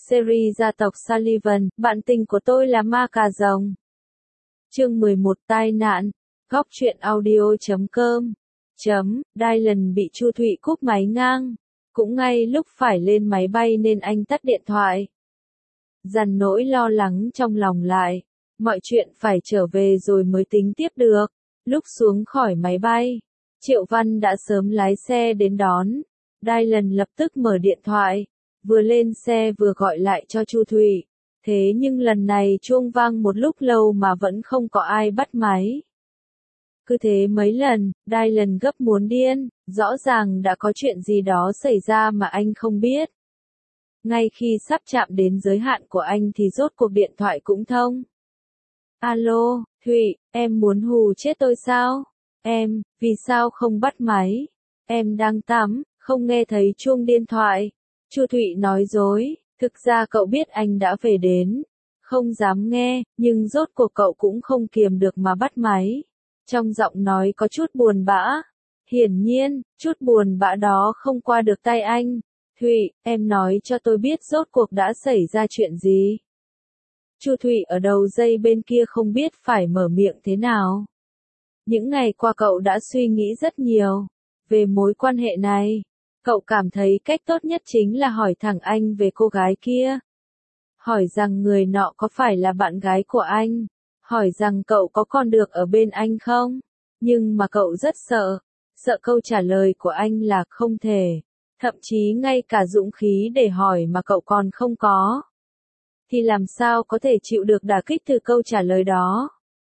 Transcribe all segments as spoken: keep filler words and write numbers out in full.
Series gia tộc Sullivan, bạn tình của tôi là ma cà rồng. Chương mười một tai nạn. Góc truyện audio chấm com. Chấm, Dylan bị Chu Thụy cúp máy ngang. Cũng ngay lúc phải lên máy bay nên anh tắt điện thoại. Dằn nỗi lo lắng trong lòng lại. Mọi chuyện phải trở về rồi mới tính tiếp được. Lúc xuống khỏi máy bay, Triệu Văn đã sớm lái xe đến đón. Dylan lập tức mở điện thoại. Vừa lên xe vừa gọi lại cho Chu Thụy. Thế nhưng lần này chuông vang một lúc lâu mà vẫn không có ai bắt máy. Cứ thế mấy lần, Dylan gấp muốn điên, rõ ràng đã có chuyện gì đó xảy ra mà anh không biết. Ngay khi sắp chạm đến giới hạn của anh thì rốt cuộc điện thoại cũng thông. Alo, Thụy, em muốn hù chết tôi sao? Em, vì sao không bắt máy? Em đang tắm, không nghe thấy chuông điện thoại. Chu Thụy nói dối, thực ra cậu biết anh đã về đến. Không dám nghe, nhưng rốt cuộc cậu cũng không kiềm được mà bắt máy. Trong giọng nói có chút buồn bã. Hiển nhiên, chút buồn bã đó không qua được tay anh. Thụy, em nói cho tôi biết rốt cuộc đã xảy ra chuyện gì. Chu Thụy ở đầu dây bên kia không biết phải mở miệng thế nào. Những ngày qua cậu đã suy nghĩ rất nhiều về mối quan hệ này. Cậu cảm thấy cách tốt nhất chính là hỏi thẳng anh về cô gái kia. Hỏi rằng người nọ có phải là bạn gái của anh. Hỏi rằng cậu có còn được ở bên anh không. Nhưng mà cậu rất sợ. Sợ câu trả lời của anh là không thể. Thậm chí ngay cả dũng khí để hỏi mà cậu còn không có. Thì làm sao có thể chịu được đả kích từ câu trả lời đó.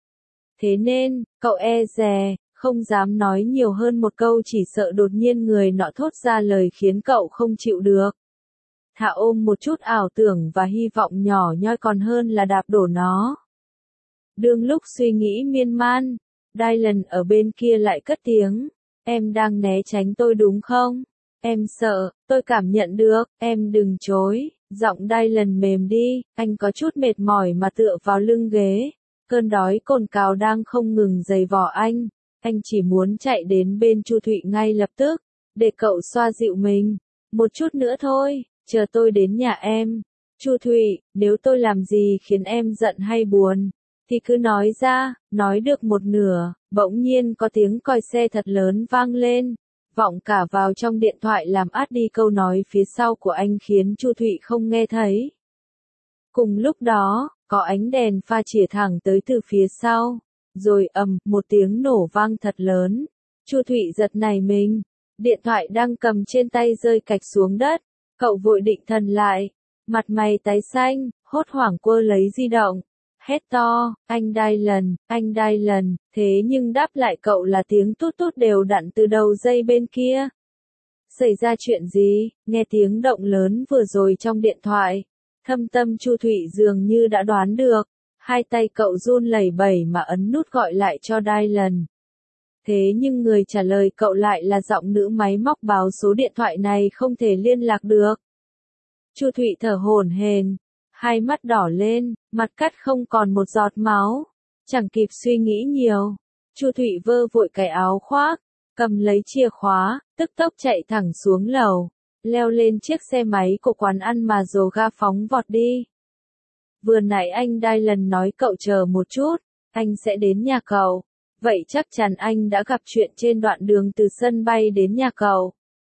Thế nên, cậu e dè, không dám nói nhiều hơn một câu chỉ sợ đột nhiên người nọ thốt ra lời khiến cậu không chịu được. Thà ôm một chút ảo tưởng và hy vọng nhỏ nhoi còn hơn là đạp đổ nó. Đương lúc suy nghĩ miên man, Dylan ở bên kia lại cất tiếng. Em đang né tránh tôi đúng không? Em sợ, tôi cảm nhận được, em đừng chối. Giọng Dylan mềm đi, anh có chút mệt mỏi mà tựa vào lưng ghế. Cơn đói cồn cào đang không ngừng giày vò anh. Anh chỉ muốn chạy đến bên Chu Thụy ngay lập tức, để cậu xoa dịu mình. Một chút nữa thôi, chờ tôi đến nhà em. Chu Thụy, nếu tôi làm gì khiến em giận hay buồn, thì cứ nói ra. Nói được một nửa, bỗng nhiên có tiếng còi xe thật lớn vang lên. Vọng cả vào trong điện thoại làm át đi câu nói phía sau của anh khiến Chu Thụy không nghe thấy. Cùng lúc đó, có ánh đèn pha chìa thẳng tới từ phía sau. Rồi ầm, một tiếng nổ vang thật lớn. Chu Thụy giật nảy mình. Điện thoại đang cầm trên tay rơi cạch xuống đất. Cậu vội định thần lại. Mặt mày tái xanh, hốt hoảng quơ lấy di động. Hét to, anh Dylan, anh Dylan. Thế nhưng đáp lại cậu là tiếng tút tút đều đặn từ đầu dây bên kia. Xảy ra chuyện gì? Nghe tiếng động lớn vừa rồi trong điện thoại. Thâm tâm Chu Thụy dường như đã đoán được. Hai tay cậu run lẩy bẩy mà ấn nút gọi lại cho Dylan. Thế nhưng người trả lời cậu lại là giọng nữ máy móc báo số điện thoại này không thể liên lạc được. Chu Thụy thở hổn hển, hai mắt đỏ lên, mặt cắt không còn một giọt máu. Chẳng kịp suy nghĩ nhiều, Chu Thụy vơ vội cái áo khoác, cầm lấy chìa khóa, tức tốc chạy thẳng xuống lầu, leo lên chiếc xe máy của quán ăn mà dồ ga phóng vọt đi. Vừa nãy anh Dylan nói cậu chờ một chút, anh sẽ đến nhà cậu. Vậy chắc chắn anh đã gặp chuyện trên đoạn đường từ sân bay đến nhà cậu.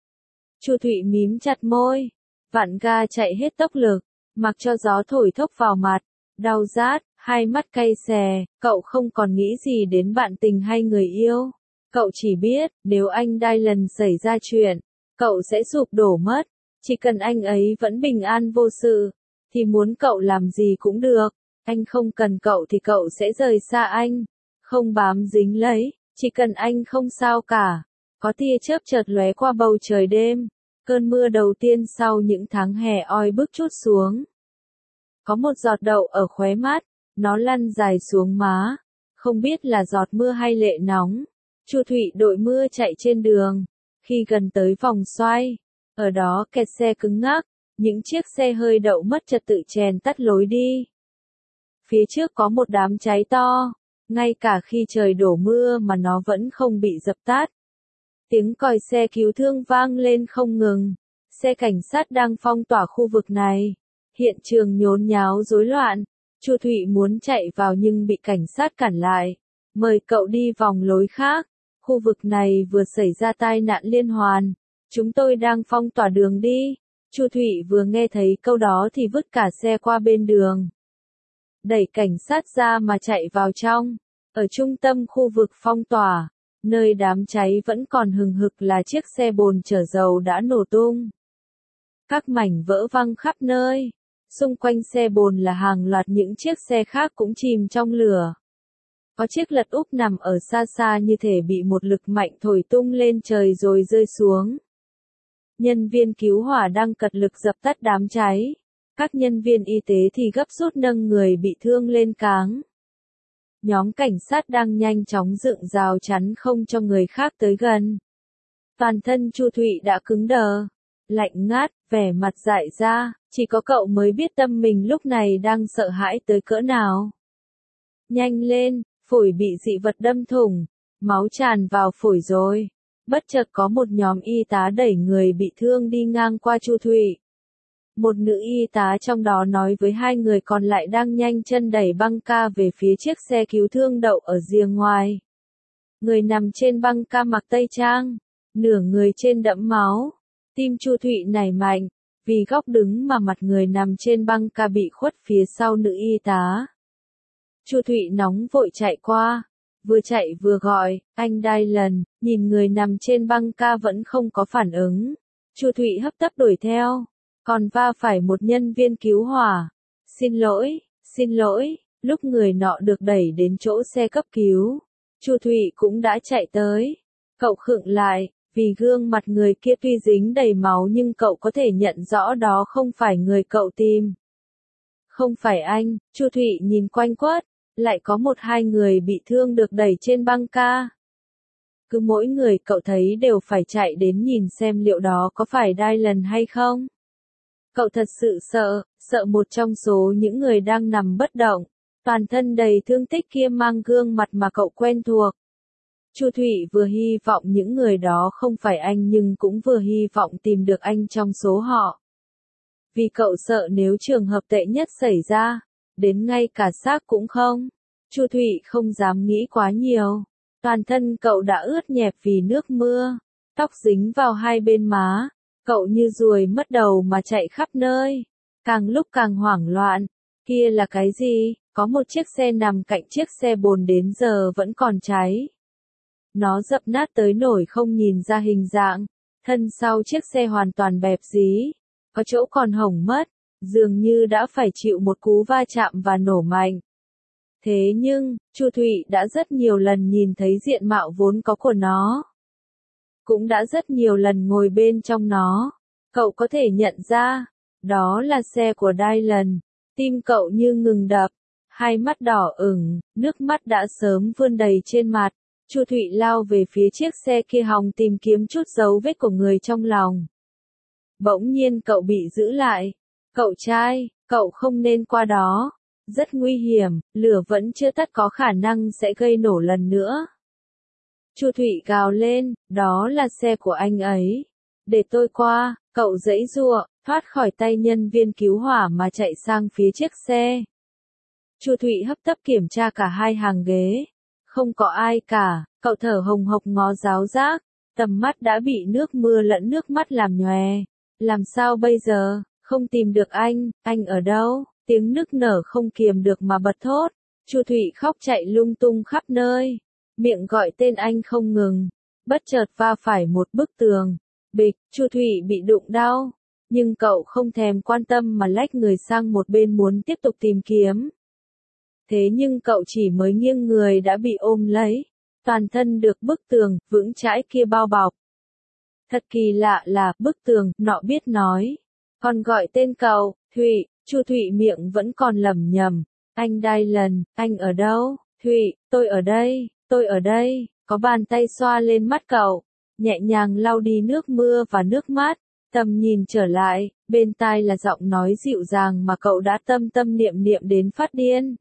Chu Thụy mím chặt môi, vặn ga chạy hết tốc lực, mặc cho gió thổi thốc vào mặt, đau rát, hai mắt cay xè, cậu không còn nghĩ gì đến bạn tình hay người yêu. Cậu chỉ biết, nếu anh Dylan xảy ra chuyện, cậu sẽ sụp đổ mất. Chỉ cần anh ấy vẫn bình an vô sự, thì muốn cậu làm gì cũng được. Anh không cần cậu thì cậu sẽ rời xa anh. Không bám dính lấy, chỉ cần anh không sao cả. Có tia chớp chợt lóe qua bầu trời đêm. Cơn mưa đầu tiên sau những tháng hè oi bức trút xuống. Có một giọt đậu ở khóe mắt, nó lăn dài xuống má. Không biết là giọt mưa hay lệ nóng. Chu Thụy đội mưa chạy trên đường. Khi gần tới vòng xoay, ở đó kẹt xe cứng ngắc. Những chiếc xe hơi đậu mất trật tự chèn tắt lối đi. Phía trước có một đám cháy to. Ngay cả khi trời đổ mưa mà nó vẫn không bị dập tắt. Tiếng còi xe cứu thương vang lên không ngừng. Xe cảnh sát đang phong tỏa khu vực này. Hiện trường nhốn nháo rối loạn. Chu Thụy muốn chạy vào nhưng bị cảnh sát cản lại. Mời cậu đi vòng lối khác. Khu vực này vừa xảy ra tai nạn liên hoàn. Chúng tôi đang phong tỏa đường đi. Chu Thụy vừa nghe thấy câu đó thì vứt cả xe qua bên đường. Đẩy cảnh sát ra mà chạy vào trong. Ở trung tâm khu vực phong tỏa, nơi đám cháy vẫn còn hừng hực là chiếc xe bồn chở dầu đã nổ tung. Các mảnh vỡ văng khắp nơi. Xung quanh xe bồn là hàng loạt những chiếc xe khác cũng chìm trong lửa. Có chiếc lật úp nằm ở xa xa như thể bị một lực mạnh thổi tung lên trời rồi rơi xuống. Nhân viên cứu hỏa đang cật lực dập tắt đám cháy. Các nhân viên y tế thì gấp rút nâng người bị thương lên cáng. Nhóm cảnh sát đang nhanh chóng dựng rào chắn không cho người khác tới gần. Toàn thân Chu Thụy đã cứng đờ, lạnh ngát, vẻ mặt dại ra, chỉ có cậu mới biết tâm mình lúc này đang sợ hãi tới cỡ nào. Nhanh lên, phổi bị dị vật đâm thủng, máu tràn vào phổi rồi. Bất chợt có một nhóm y tá đẩy người bị thương đi ngang qua Chu Thụy. Một nữ y tá trong đó nói với hai người còn lại đang nhanh chân đẩy băng ca về phía chiếc xe cứu thương đậu ở rìa ngoài. Người nằm trên băng ca mặc tây trang, nửa người trên đẫm máu. Tim Chu Thụy nảy mạnh, vì góc đứng mà mặt người nằm trên băng ca bị khuất phía sau nữ y tá. Chu Thụy nóng vội chạy qua, vừa chạy vừa gọi, anh Dylan, nhìn người nằm trên băng ca vẫn không có phản ứng. Chu Thụy hấp tấp đuổi theo, còn va phải một nhân viên cứu hỏa. Xin lỗi, xin lỗi, lúc người nọ được đẩy đến chỗ xe cấp cứu, Chu Thụy cũng đã chạy tới. Cậu khựng lại, vì gương mặt người kia tuy dính đầy máu nhưng cậu có thể nhận rõ đó không phải người cậu tìm. Không phải anh, Chu Thụy nhìn quanh quất, lại có một hai người bị thương được đẩy trên băng ca. Cứ mỗi người cậu thấy đều phải chạy đến nhìn xem liệu đó có phải Dylan hay không. Cậu thật sự sợ, sợ một trong số những người đang nằm bất động, toàn thân đầy thương tích kia mang gương mặt mà cậu quen thuộc. Chu Thụy vừa hy vọng những người đó không phải anh nhưng cũng vừa hy vọng tìm được anh trong số họ. Vì cậu sợ nếu trường hợp tệ nhất xảy ra, đến ngay cả xác cũng không. Chu Thụy không dám nghĩ quá nhiều. Toàn thân cậu đã ướt nhẹp vì nước mưa, tóc dính vào hai bên má. Cậu như ruồi mất đầu mà chạy khắp nơi, càng lúc càng hoảng loạn. Kia là cái gì? Có một chiếc xe nằm cạnh chiếc xe bồn đến giờ vẫn còn cháy. Nó dập nát tới nổi không nhìn ra hình dạng. Thân sau chiếc xe hoàn toàn bẹp dí, có chỗ còn hỏng mất, dường như đã phải chịu một cú va chạm và nổ mạnh. Thế nhưng, Chu Thụy đã rất nhiều lần nhìn thấy diện mạo vốn có của nó. Cũng đã rất nhiều lần ngồi bên trong nó. Cậu có thể nhận ra, đó là xe của Dylan. Tim cậu như ngừng đập, hai mắt đỏ ửng, nước mắt đã sớm vươn đầy trên mặt. Chu Thụy lao về phía chiếc xe kia hòng tìm kiếm chút dấu vết của người trong lòng. Bỗng nhiên cậu bị giữ lại. Cậu trai, cậu không nên qua đó. Rất nguy hiểm, lửa vẫn chưa tắt có khả năng sẽ gây nổ lần nữa. Chu Thụy gào lên, đó là xe của anh ấy. Để tôi qua, cậu giãy giụa, thoát khỏi tay nhân viên cứu hỏa mà chạy sang phía chiếc xe. Chu Thụy hấp tấp kiểm tra cả hai hàng ghế. Không có ai cả, cậu thở hồng hộc ngó giáo giác, tầm mắt đã bị nước mưa lẫn nước mắt làm nhòe. Làm sao bây giờ, không tìm được anh, anh ở đâu? Tiếng nức nở không kiềm được mà bật thốt. Chu Thụy khóc chạy lung tung khắp nơi, miệng gọi tên anh không ngừng. Bất chợt va phải một bức tường. Bịch, Chu Thụy bị đụng đau, nhưng cậu không thèm quan tâm mà lách người sang một bên muốn tiếp tục tìm kiếm. Thế nhưng cậu chỉ mới nghiêng người đã bị ôm lấy, toàn thân được bức tường vững chãi kia bao bọc. Thật kỳ lạ là bức tường nọ biết nói, còn gọi tên cậu, Thụy. Chu Thụy miệng vẫn còn lẩm nhẩm, anh Dylan, anh ở đâu? Thụy, tôi ở đây, tôi ở đây. Có bàn tay xoa lên mắt cậu, nhẹ nhàng lau đi nước mưa và nước mắt. Tầm nhìn trở lại, bên tai là giọng nói dịu dàng mà cậu đã tâm tâm niệm niệm đến phát điên.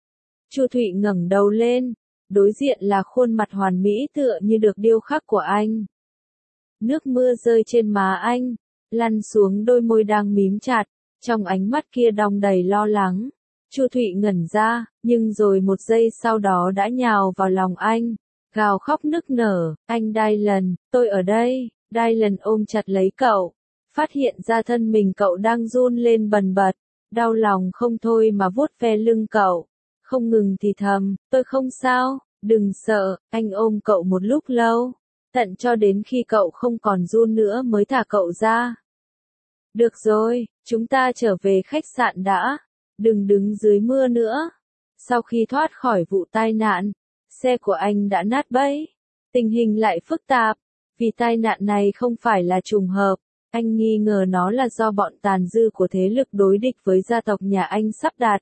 Chu Thụy ngẩng đầu lên, đối diện là khuôn mặt hoàn mỹ tựa như được điêu khắc của anh. Nước mưa rơi trên má anh, lăn xuống đôi môi đang mím chặt. Trong ánh mắt kia đong đầy lo lắng. Chu Thụy ngẩn ra, nhưng rồi một giây sau đó đã nhào vào lòng anh, gào khóc nức nở, anh Dylan, tôi ở đây. Dylan ôm chặt lấy cậu, phát hiện ra thân mình cậu đang run lên bần bật, đau lòng không thôi mà vuốt ve lưng cậu, không ngừng thì thầm, tôi không sao, đừng sợ, anh ôm cậu một lúc lâu, tận cho đến khi cậu không còn run nữa mới thả cậu ra. Được rồi, chúng ta trở về khách sạn đã, đừng đứng dưới mưa nữa. Sau khi thoát khỏi vụ tai nạn, xe của anh đã nát bấy, tình hình lại phức tạp, vì tai nạn này không phải là trùng hợp, anh nghi ngờ nó là do bọn tàn dư của thế lực đối địch với gia tộc nhà anh sắp đặt.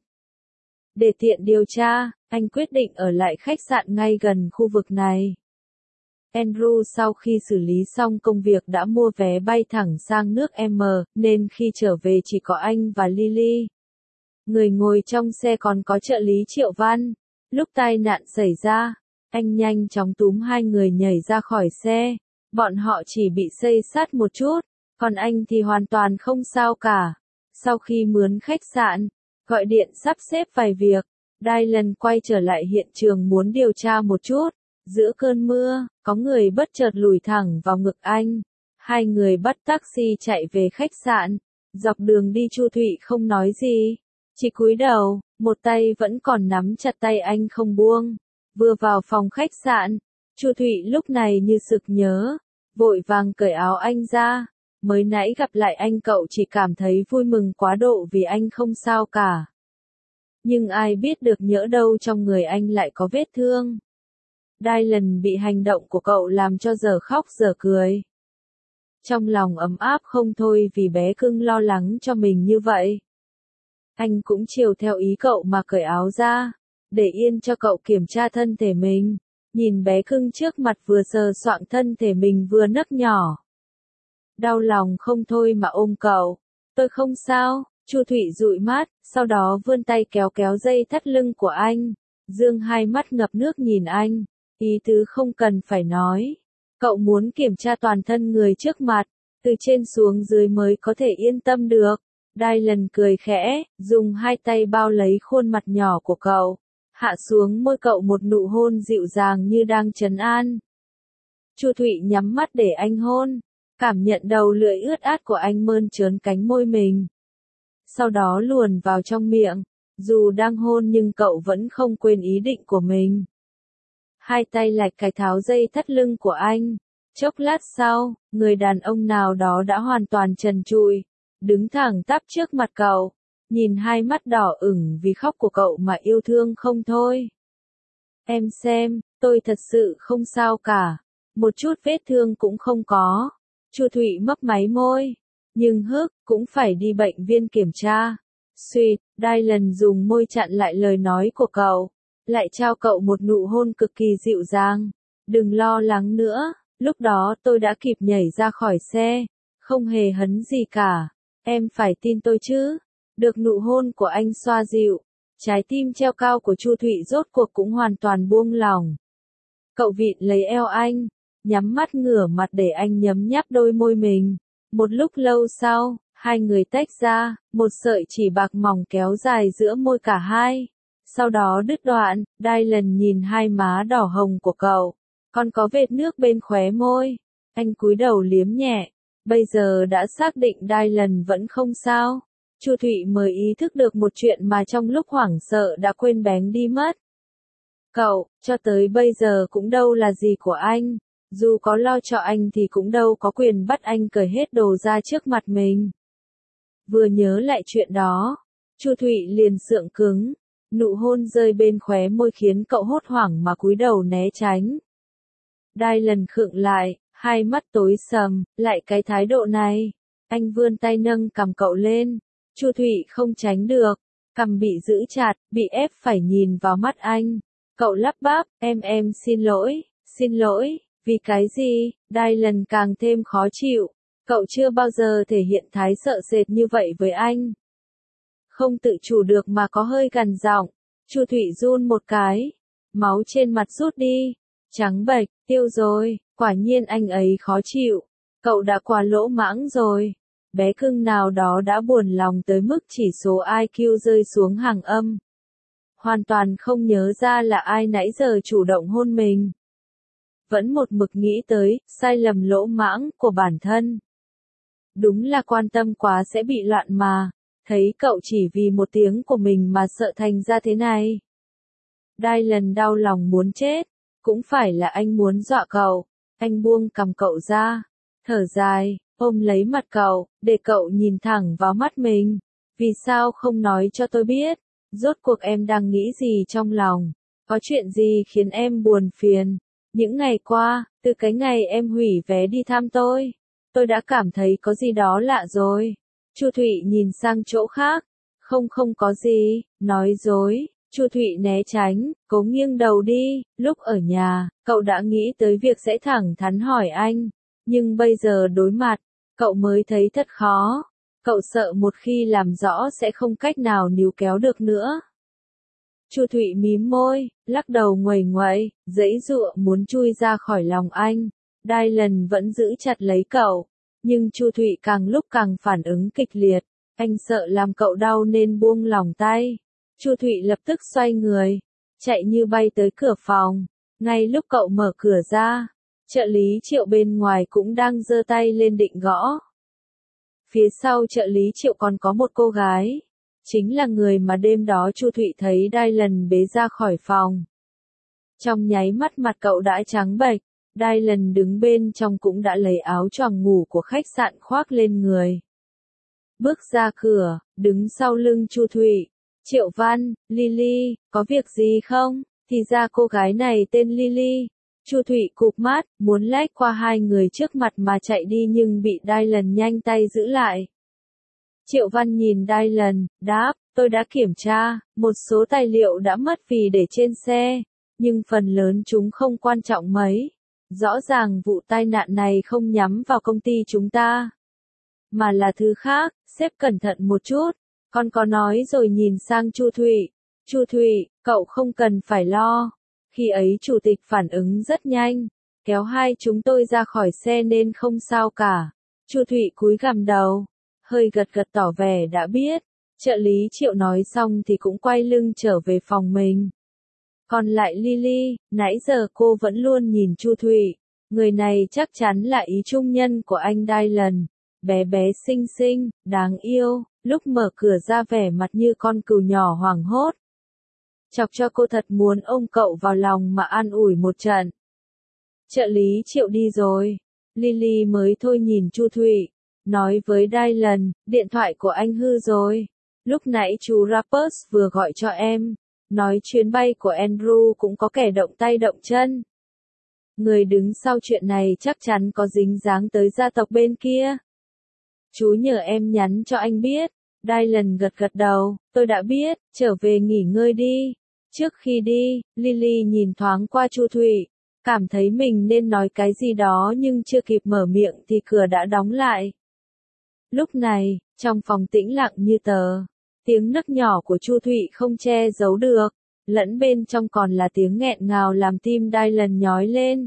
Để tiện điều tra, anh quyết định ở lại khách sạn ngay gần khu vực này. Andrew sau khi xử lý xong công việc đã mua vé bay thẳng sang nước M, nên khi trở về chỉ có anh và Lily. Người ngồi trong xe còn có trợ lý Triệu Văn. Lúc tai nạn xảy ra, anh nhanh chóng túm hai người nhảy ra khỏi xe. Bọn họ chỉ bị xây sát một chút, còn anh thì hoàn toàn không sao cả. Sau khi mướn khách sạn, gọi điện sắp xếp vài việc, Dylan quay trở lại hiện trường muốn điều tra một chút. Giữa cơn mưa, có người bất chợt lùi thẳng vào ngực anh. Hai người bắt taxi chạy về khách sạn. Dọc đường đi Chu Thụy không nói gì, chỉ cúi đầu, một tay vẫn còn nắm chặt tay anh không buông. Vừa vào phòng khách sạn, Chu Thụy lúc này như sực nhớ, vội vàng cởi áo anh ra. Mới nãy gặp lại anh cậu chỉ cảm thấy vui mừng quá độ vì anh không sao cả. Nhưng ai biết được nhỡ đâu trong người anh lại có vết thương. Dylan bị hành động của cậu làm cho giờ khóc giờ cười. Trong lòng ấm áp không thôi vì bé cưng lo lắng cho mình như vậy. Anh cũng chiều theo ý cậu mà cởi áo ra, để yên cho cậu kiểm tra thân thể mình. Nhìn bé cưng trước mặt vừa sờ soạng thân thể mình vừa nấc nhỏ. Đau lòng không thôi mà ôm cậu. Tôi không sao, Chu Thụy dụi mắt, sau đó vươn tay kéo kéo dây thắt lưng của anh. Dương hai mắt ngập nước nhìn anh. Ý tứ không cần phải nói. Cậu muốn kiểm tra toàn thân người trước mặt, từ trên xuống dưới mới có thể yên tâm được. Dylan cười khẽ, dùng hai tay bao lấy khuôn mặt nhỏ của cậu, hạ xuống môi cậu một nụ hôn dịu dàng như đang trấn an. Chu Thụy nhắm mắt để anh hôn, cảm nhận đầu lưỡi ướt át của anh mơn trớn cánh môi mình. Sau đó luồn vào trong miệng, dù đang hôn nhưng cậu vẫn không quên ý định của mình. Hai tay lạch cài tháo dây thắt lưng của anh. Chốc lát sau, người đàn ông nào đó đã hoàn toàn trần trụi, đứng thẳng tắp trước mặt cậu, nhìn hai mắt đỏ ửng vì khóc của cậu mà yêu thương không thôi. Em xem, tôi thật sự không sao cả, một chút vết thương cũng không có. Chu Thụy mấp máy môi, nhưng hức, cũng phải đi bệnh viện kiểm tra. Suýt, Dylan dùng môi chặn lại lời nói của cậu, lại trao cậu một nụ hôn cực kỳ dịu dàng. Đừng lo lắng nữa, lúc đó tôi đã kịp nhảy ra khỏi xe, không hề hấn gì cả. Em phải tin tôi chứ. Được nụ hôn của anh xoa dịu, trái tim treo cao của Chu Thụy rốt cuộc cũng hoàn toàn buông lỏng. Cậu vịn lấy eo anh, nhắm mắt ngửa mặt để anh nhấm nháp đôi môi mình. Một lúc lâu sau, hai người tách ra, một sợi chỉ bạc mỏng kéo dài giữa môi cả hai. Sau đó đứt đoạn, Dylan nhìn hai má đỏ hồng của cậu, còn có vệt nước bên khóe môi. Anh cúi đầu liếm nhẹ. Bây giờ đã xác định Dylan vẫn không sao. Chu Thụy mới ý thức được một chuyện mà trong lúc hoảng sợ đã quên bén đi mất. Cậu, cho tới bây giờ cũng đâu là gì của anh. Dù có lo cho anh thì cũng đâu có quyền bắt anh cởi hết đồ ra trước mặt mình. Vừa nhớ lại chuyện đó, Chu Thụy liền sượng cứng. Nụ hôn rơi bên khóe môi khiến cậu hốt hoảng mà cúi đầu né tránh. Dylan khựng lại, hai mắt tối sầm, lại cái thái độ này. Anh vươn tay nâng cằm cậu lên. Chu Thụy không tránh được, cằm bị giữ chặt, bị ép phải nhìn vào mắt anh. Cậu lắp bắp, em em xin lỗi, xin lỗi, vì cái gì? Dylan càng thêm khó chịu. Cậu chưa bao giờ thể hiện thái sợ sệt như vậy với anh. Không tự chủ được mà có hơi gằn giọng. Chu Thụy run một cái, máu trên mặt rút đi, trắng bệch, tiêu rồi. Quả nhiên anh ấy khó chịu. Cậu đã quá lỗ mãng rồi. bé cưng nào đó đã buồn lòng tới mức chỉ số i kiu rơi xuống hàng âm. Hoàn toàn không nhớ ra là ai nãy giờ chủ động hôn mình. Vẫn một mực nghĩ tới, sai lầm lỗ mãng của bản thân. Đúng là quan tâm quá sẽ bị loạn mà, thấy cậu chỉ vì một tiếng của mình mà sợ thành ra thế này. Dylan đau lòng muốn chết, cũng phải là anh muốn dọa cậu, anh buông cằm cậu ra, thở dài, ôm lấy mặt cậu, để cậu nhìn thẳng vào mắt mình. Vì sao không nói cho tôi biết, rốt cuộc em đang nghĩ gì trong lòng, có chuyện gì khiến em buồn phiền. Những ngày qua, từ cái ngày em hủy vé đi thăm tôi, tôi đã cảm thấy có gì đó lạ rồi. Chu Thụy nhìn sang chỗ khác, không không có gì, nói dối. Chu Thụy né tránh, cố nghiêng đầu đi, lúc ở nhà, cậu đã nghĩ tới việc sẽ thẳng thắn hỏi anh, nhưng bây giờ đối mặt, cậu mới thấy thật khó. Cậu sợ một khi làm rõ sẽ không cách nào níu kéo được nữa. Chu Thụy mím môi, lắc đầu nguầy nguậy, giãy giụa muốn chui ra khỏi lòng anh. Dylan vẫn giữ chặt lấy cậu, nhưng Chu Thụy càng lúc càng phản ứng kịch liệt, anh sợ làm cậu đau nên buông lỏng tay. Chu Thụy lập tức xoay người, chạy như bay tới cửa phòng. Ngay lúc cậu mở cửa ra, trợ lý Triệu bên ngoài cũng đang giơ tay lên định gõ. Phía sau trợ lý Triệu còn có một cô gái, chính là người mà đêm đó Chu Thụy thấy Dylan bế ra khỏi phòng. Trong nháy mắt mặt cậu đã trắng bệch, Dylan đứng bên trong cũng đã lấy áo choàng ngủ của khách sạn khoác lên người. Bước ra cửa, đứng sau lưng Chu Thụy. Triệu Văn, Lily, có việc gì không? Thì ra cô gái này tên Lily. Chu Thụy cụp mắt, muốn lách qua hai người trước mặt mà chạy đi nhưng bị Dylan nhanh tay giữ lại. Triệu Văn nhìn Dylan, đáp, tôi đã kiểm tra, một số tài liệu đã mất vì để trên xe, nhưng phần lớn chúng không quan trọng mấy. Rõ ràng vụ tai nạn này không nhắm vào công ty chúng ta, mà là thứ khác, sếp cẩn thận một chút. Con có nói rồi nhìn sang Chu Thụy. Chu Thụy, cậu không cần phải lo. Khi ấy chủ tịch phản ứng rất nhanh, kéo hai chúng tôi ra khỏi xe nên không sao cả. Chu Thụy cúi gằm đầu, hơi gật gật tỏ vẻ đã biết. Trợ lý Triệu nói xong thì cũng quay lưng trở về phòng mình. Còn lại Lily, nãy giờ cô vẫn luôn nhìn Chu Thụy. Người này chắc chắn là ý trung nhân của anh Dylan. Bé bé xinh xinh, đáng yêu, lúc mở cửa ra vẻ mặt như con cừu nhỏ hoảng hốt. Chọc cho cô thật muốn ôm cậu vào lòng mà an ủi một trận. Trợ lý Triệu đi rồi. Lily mới thôi nhìn Chu Thụy, nói với Dylan, điện thoại của anh hư rồi. Lúc nãy chú Rappers vừa gọi cho em, nói chuyến bay của Andrew cũng có kẻ động tay động chân. Người đứng sau chuyện này chắc chắn có dính dáng tới gia tộc bên kia. Chú nhờ em nhắn cho anh biết. Dylan gật gật đầu, tôi đã biết, trở về nghỉ ngơi đi. Trước khi đi, Lily nhìn thoáng qua Chu Thụy, cảm thấy mình nên nói cái gì đó nhưng chưa kịp mở miệng thì cửa đã đóng lại. Lúc này, trong phòng tĩnh lặng như tờ, tiếng nấc nhỏ của Chu Thụy không che giấu được, lẫn bên trong còn là tiếng nghẹn ngào làm tim Dylan nhói lên.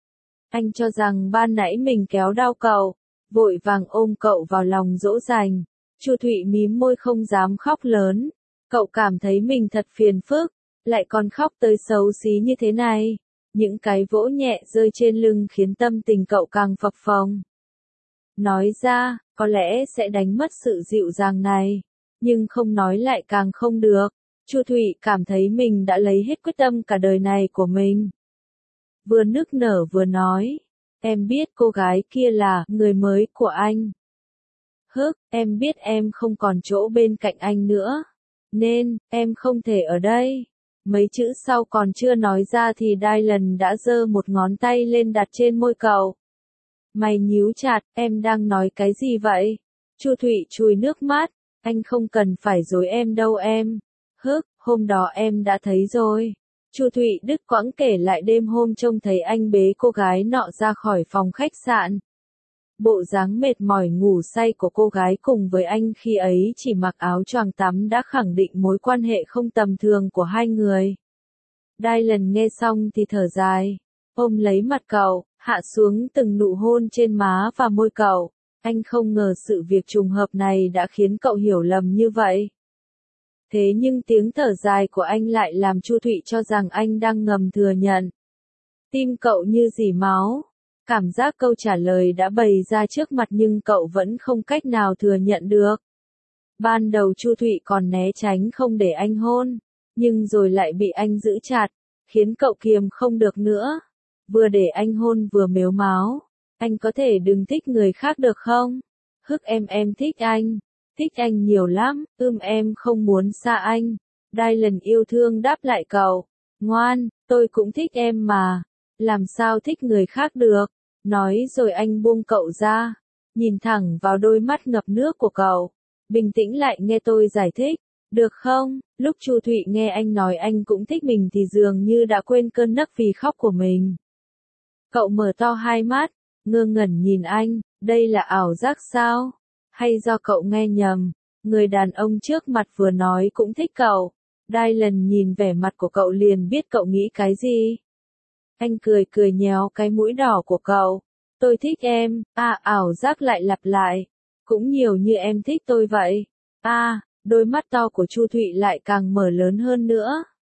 Anh cho rằng ban nãy mình kéo đau cậu, vội vàng ôm cậu vào lòng dỗ dành. Chu Thụy mím môi không dám khóc lớn. Cậu cảm thấy mình thật phiền phức, lại còn khóc tới xấu xí như thế này. Những cái vỗ nhẹ rơi trên lưng khiến tâm tình cậu càng phập phồng. Nói ra, có lẽ sẽ đánh mất sự dịu dàng này, nhưng không nói lại càng không được. Chu Thụy cảm thấy mình đã lấy hết quyết tâm cả đời này của mình. Vừa nức nở vừa nói, em biết cô gái kia là người mới của anh. Hức, em biết em không còn chỗ bên cạnh anh nữa, nên, em không thể ở đây. Mấy chữ sau còn chưa nói ra thì Dylan đã giơ một ngón tay lên đặt trên môi cậu. Mày nhíu chặt, em đang nói cái gì vậy? Chu Thụy chùi nước mắt, anh không cần phải dối em đâu em. Hức, hôm đó em đã thấy rồi. Chu Thụy đứt quãng kể lại đêm hôm trông thấy anh bế cô gái nọ ra khỏi phòng khách sạn. Bộ dáng mệt mỏi ngủ say của cô gái cùng với anh khi ấy chỉ mặc áo choàng tắm đã khẳng định mối quan hệ không tầm thường của hai người. Dylan nghe xong thì thở dài, ôm lấy mặt cậu, hạ xuống từng nụ hôn trên má và môi cậu. Anh không ngờ sự việc trùng hợp này đã khiến cậu hiểu lầm như vậy. Thế nhưng tiếng thở dài của anh lại làm Chu Thụy cho rằng anh đang ngầm thừa nhận. Tim cậu như rỉ máu. Cảm giác câu trả lời đã bày ra trước mặt nhưng cậu vẫn không cách nào thừa nhận được. Ban đầu Chu Thụy còn né tránh không để anh hôn, nhưng rồi lại bị anh giữ chặt, khiến cậu kiềm không được nữa. Vừa để anh hôn vừa mếu máo. Anh có thể đừng thích người khác được không? Hức em em thích anh. Thích anh nhiều lắm, ưm em không muốn xa anh. Dylan yêu thương đáp lại cậu. Ngoan, tôi cũng thích em mà. Làm sao thích người khác được? Nói rồi anh buông cậu ra. Nhìn thẳng vào đôi mắt ngập nước của cậu. Bình tĩnh lại nghe tôi giải thích. Được không? Lúc Chu Thụy nghe anh nói anh cũng thích mình thì dường như đã quên cơn nấc vì khóc của mình. Cậu mở to hai mắt, ngơ ngẩn nhìn anh. Đây là ảo giác sao? Hay do cậu nghe nhầm? Người đàn ông trước mặt vừa nói cũng thích cậu. Dylan nhìn vẻ mặt của cậu liền biết cậu nghĩ cái gì. Anh cười cười nhéo cái mũi đỏ của cậu. Tôi thích em. À, ảo giác lại lặp lại. Cũng nhiều như em thích tôi vậy. À, đôi mắt to của Chu Thụy lại càng mở lớn hơn nữa.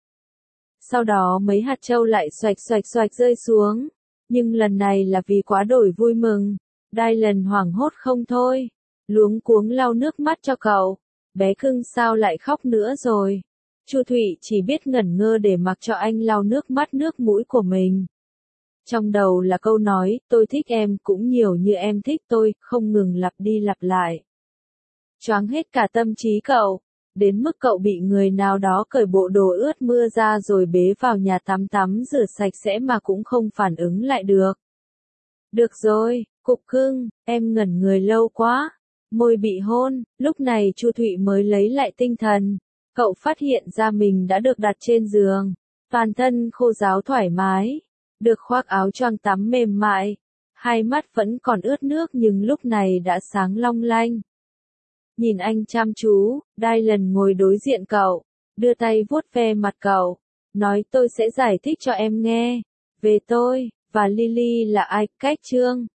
Sau đó mấy hạt châu lại xoạch xoạch xoạch rơi xuống. Nhưng lần này là vì quá đổi vui mừng. Dylan hoảng hốt không thôi. Luống cuống lau nước mắt cho cậu. Bé cưng sao lại khóc nữa rồi? Chu Thụy chỉ biết ngẩn ngơ để mặc cho anh lau nước mắt nước mũi của mình. Trong đầu là câu nói, tôi thích em cũng nhiều như em thích tôi, không ngừng lặp đi lặp lại. Choáng hết cả tâm trí cậu, đến mức cậu bị người nào đó cởi bộ đồ ướt mưa ra rồi bế vào nhà tắm tắm rửa sạch sẽ mà cũng không phản ứng lại được. Được rồi, cục cưng, em ngẩn người lâu quá. Môi bị hôn, lúc này Chu Thụy mới lấy lại tinh thần. Cậu phát hiện ra mình đã được đặt trên giường, toàn thân khô ráo thoải mái, được khoác áo choàng tắm mềm mại, hai mắt vẫn còn ướt nước nhưng lúc này đã sáng long lanh. Nhìn anh chăm chú, Dylan ngồi đối diện cậu, đưa tay vuốt ve mặt cậu, nói tôi sẽ giải thích cho em nghe, về tôi, và Lily là ai, cách chương.